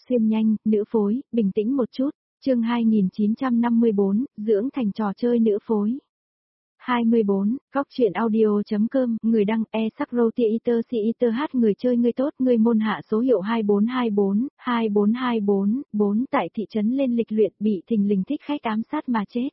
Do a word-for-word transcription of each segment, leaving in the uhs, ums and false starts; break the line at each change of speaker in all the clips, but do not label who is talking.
xuyên nhanh, nữ phối, bình tĩnh một chút, chương hai nghìn chín trăm năm mươi bốn, dưỡng thành trò chơi nữ phối. hai mươi bốn, góc truyện audio.com, người đăng, e sắc roti iter si iter hát người chơi người tốt, người môn hạ số hiệu hai bốn hai bốn, hai bốn hai bốn, bốn tại thị trấn lên lịch luyện bị thình lình thích khách ám sát mà chết.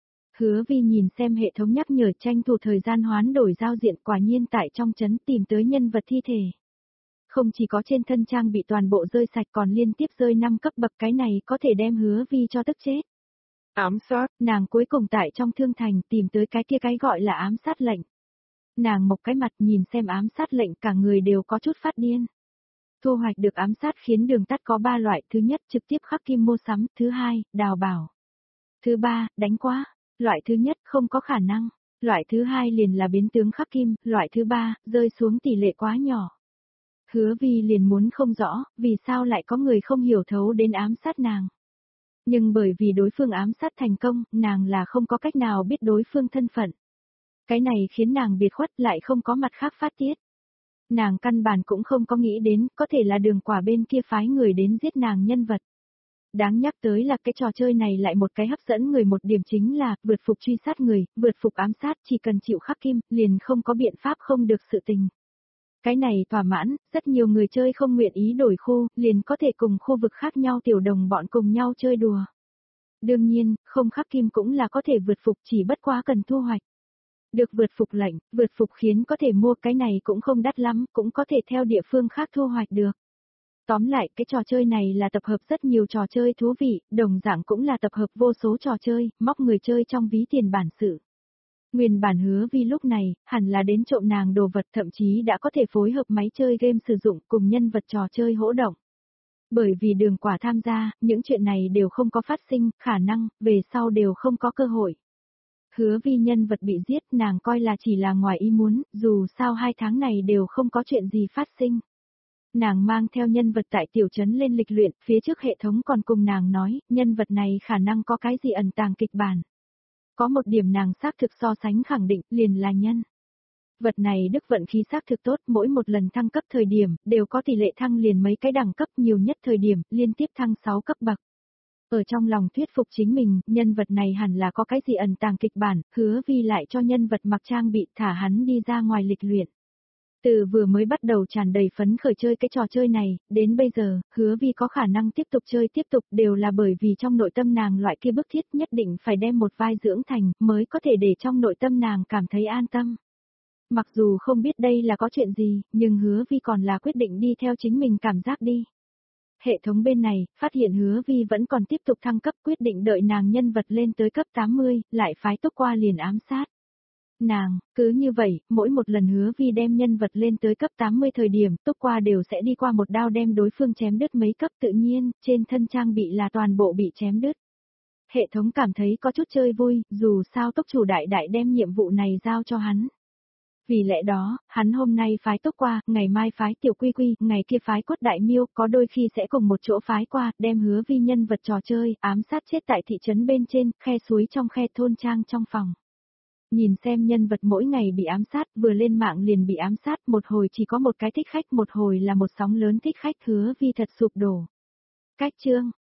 Hứa Vi nhìn xem hệ thống nhắc nhở tranh thủ thời gian hoán đổi giao diện quả nhiên tại trong trấn tìm tới nhân vật thi thể. Không chỉ có trên thân trang bị toàn bộ rơi sạch còn liên tiếp rơi năm cấp bậc cái này có thể đem Hứa Vi cho tức chết. Ám sát, nàng cuối cùng tại trong thương thành tìm tới cái kia cái gọi là ám sát lệnh. Nàng mộc cái mặt nhìn xem ám sát lệnh cả người đều có chút phát điên. Thu hoạch được ám sát khiến đường tắt có ba loại, thứ nhất trực tiếp khắc kim mua sắm, thứ hai, đào bảo. Thứ ba, đánh quá, loại thứ nhất không có khả năng, loại thứ hai liền là biến tướng khắc kim, loại thứ ba, rơi xuống tỷ lệ quá nhỏ. Hứa Vi liền muốn không rõ, vì sao lại có người không hiểu thấu đến ám sát nàng. Nhưng bởi vì đối phương ám sát thành công, nàng là không có cách nào biết đối phương thân phận. Cái này khiến nàng biệt khuất lại không có mặt khác phát tiết. Nàng căn bản cũng không có nghĩ đến, có thể là đường quả bên kia phái người đến giết nàng nhân vật. Đáng nhắc tới là cái trò chơi này lại một cái hấp dẫn người một điểm chính là, vượt phục truy sát người, vượt phục ám sát chỉ cần chịu khắc kim, liền không có biện pháp không được sự tình. Cái này thỏa mãn, rất nhiều người chơi không nguyện ý đổi khu, liền có thể cùng khu vực khác nhau tiểu đồng bọn cùng nhau chơi đùa. Đương nhiên, không khắc kim cũng là có thể vượt phục chỉ bất quá cần thu hoạch. Được vượt phục lệnh, vượt phục khiến có thể mua cái này cũng không đắt lắm, cũng có thể theo địa phương khác thu hoạch được. Tóm lại, cái trò chơi này là tập hợp rất nhiều trò chơi thú vị, đồng dạng cũng là tập hợp vô số trò chơi, móc người chơi trong ví tiền bản sự. Nguyên bản Hứa Vi lúc này, hẳn là đến trộm nàng đồ vật thậm chí đã có thể phối hợp máy chơi game sử dụng cùng nhân vật trò chơi hỗ động. Bởi vì đường quả tham gia, những chuyện này đều không có phát sinh, khả năng, về sau đều không có cơ hội. Hứa Vi nhân vật bị giết nàng coi là chỉ là ngoài ý muốn, dù sao hai tháng này đều không có chuyện gì phát sinh. Nàng mang theo nhân vật tại tiểu trấn lên lịch luyện, phía trước hệ thống còn cùng nàng nói, nhân vật này khả năng có cái gì ẩn tàng kịch bản. Có một điểm nàng xác thực so sánh khẳng định, liền là nhân. Vật này đức vận khí xác thực tốt, mỗi một lần thăng cấp thời điểm, đều có tỷ lệ thăng liền mấy cái đẳng cấp nhiều nhất thời điểm, liên tiếp thăng sáu cấp bậc. Ở trong lòng thuyết phục chính mình, nhân vật này hẳn là có cái gì ẩn tàng kịch bản, Hứa Vi lại cho nhân vật mặc trang bị thả hắn đi ra ngoài lịch luyện. Từ vừa mới bắt đầu tràn đầy phấn khởi chơi cái trò chơi này, đến bây giờ, Hứa Vi có khả năng tiếp tục chơi tiếp tục đều là bởi vì trong nội tâm nàng loại kia bức thiết nhất định phải đem một vai dưỡng thành, mới có thể để trong nội tâm nàng cảm thấy an tâm. Mặc dù không biết đây là có chuyện gì, nhưng Hứa Vi còn là quyết định đi theo chính mình cảm giác đi. Hệ thống bên này, phát hiện Hứa Vi vẫn còn tiếp tục thăng cấp quyết định đợi nàng nhân vật lên tới cấp tám mươi, lại phái tốc qua liền ám sát. Nàng, cứ như vậy, mỗi một lần Hứa Vi đem nhân vật lên tới cấp tám mươi thời điểm, tốc qua đều sẽ đi qua một đao đem đối phương chém đứt mấy cấp tự nhiên, trên thân trang bị là toàn bộ bị chém đứt. Hệ thống cảm thấy có chút chơi vui, dù sao tốc chủ đại đại đem nhiệm vụ này giao cho hắn. Vì lẽ đó, hắn hôm nay phái tốc qua, ngày mai phái tiểu quy quy, ngày kia phái quất đại miêu, có đôi khi sẽ cùng một chỗ phái qua, đem Hứa Vi nhân vật trò chơi, ám sát chết tại thị trấn bên trên, khe suối trong khe thôn trang trong phòng. Nhìn xem nhân vật mỗi ngày bị ám sát, vừa lên mạng liền bị ám sát, một hồi chỉ có một cái thích khách, một hồi là một sóng lớn thích khách, Hứa Vi thật sụp đổ. Cách chương,